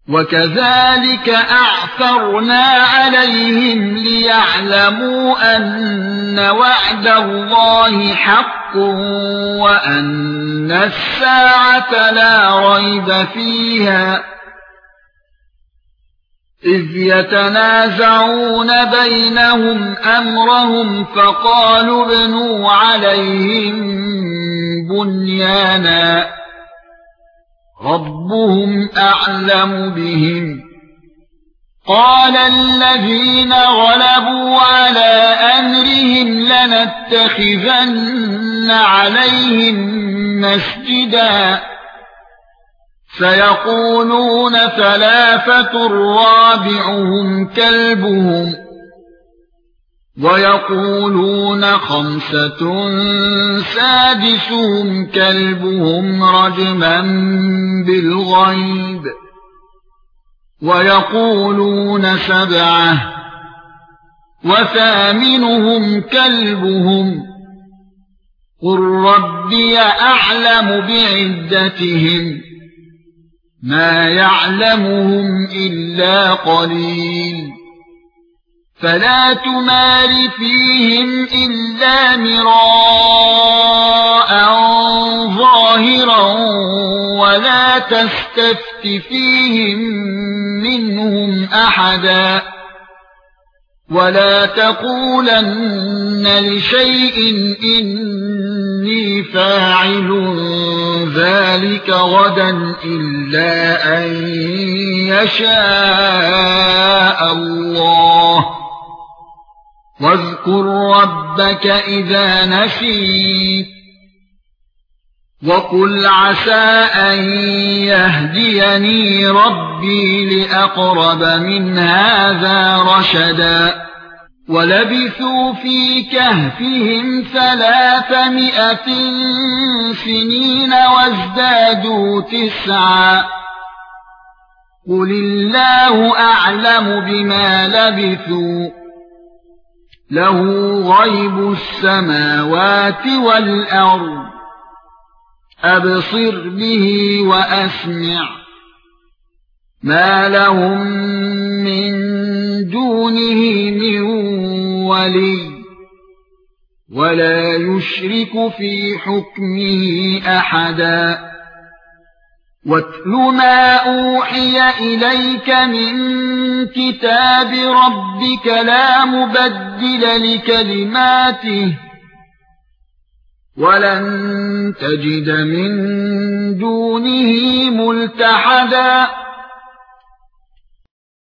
وَكَذَلِكَ أَعْثَرْنَا عَلَيْهِمْ لِيَعْلَمُوا أَنَّ وَعْدَ اللَّهِ حَقٌّ وَأَنَّ السَّاعَةَ لَا رَيْبَ فِيهَا إِذْ يَتَنَازَعُونَ بَيْنَهُمْ أَمْرَهُمْ فَقَالُوا ابْنُوا عَلَيْهِم بُنْيَانًا رَبُّهُمْ أَعْلَمُ بِهِمْ قَالَ الَّذِينَ غَلَبُوا عَلَى أَمْرِهِمْ لَنَتَّخِذَنَّ عَلَيْهِم مَّسْجِدًا سَيَقُولُونَ ثَلَاثَةٌ رَابِعُهُمْ كَلْبُهُمْ وَيَقُولُونَ خَمْسَةٌ سَادِسُهُمْ كَلْبُهُمْ رَجْمًا بِالْغَيْبِ وَيَقُولُونَ سَبْعَةٌ وَثَامِنُهُمْ كَلْبُهُمْ قُل رَّبِّي أَعْلَمُ بِعِدَّتِهِمْ مَا يَعْلَمُهُمْ إِلَّا قَلِيلٌ فَلَا تُمَارِ فِيهِمْ إِلَّا مِرَاءً ظَاهِرًا وَلَا تَسْتَفْتِ فِيهِم مِّنْهُمْ أَحَدًا وَلَا تَقُولَنَّ لِشَيْءٍ إِنِّي فَاعِلٌ ذَلِكَ غَدًا إِلَّا أَن يَشَاءَ اللَّهُ وَاذْكُر رَّبَّكَ إِذَا نَسِيتَ وَقُلْ عَسَىٰ أَن يَهْدِيَنِي رَبِّي لِأَقْرَبَ مِنْ هَٰذَا رَشَدًا وَلَبِثُوا فِي كَهْفِهِمْ 300 سِنِينَ وَازْدَادُوا 9 قُلِ اللَّهُ أَعْلَمُ بِمَا لَبِثُوا لَهُ غَيْبُ السَّمَاوَاتِ وَالْأَرْضِ أَبْصِرْ بِهِ وَأَسْمِعْ مَا لَهُم مِّن دُونِهِ مِن وَلِيٍّ وَلَا يُشْرِكُ فِي حُكْمِهِ أَحَدًا وَاتْلُ مَا أُوحِيَ إِلَيْكَ مِن كِتَابِ رَبِّكَ لَا مُبَدِّلَ لِكَلِمَاتِهِ وَلَن تَجِدَ مِن دُونِهِ مُلْتَحَدًا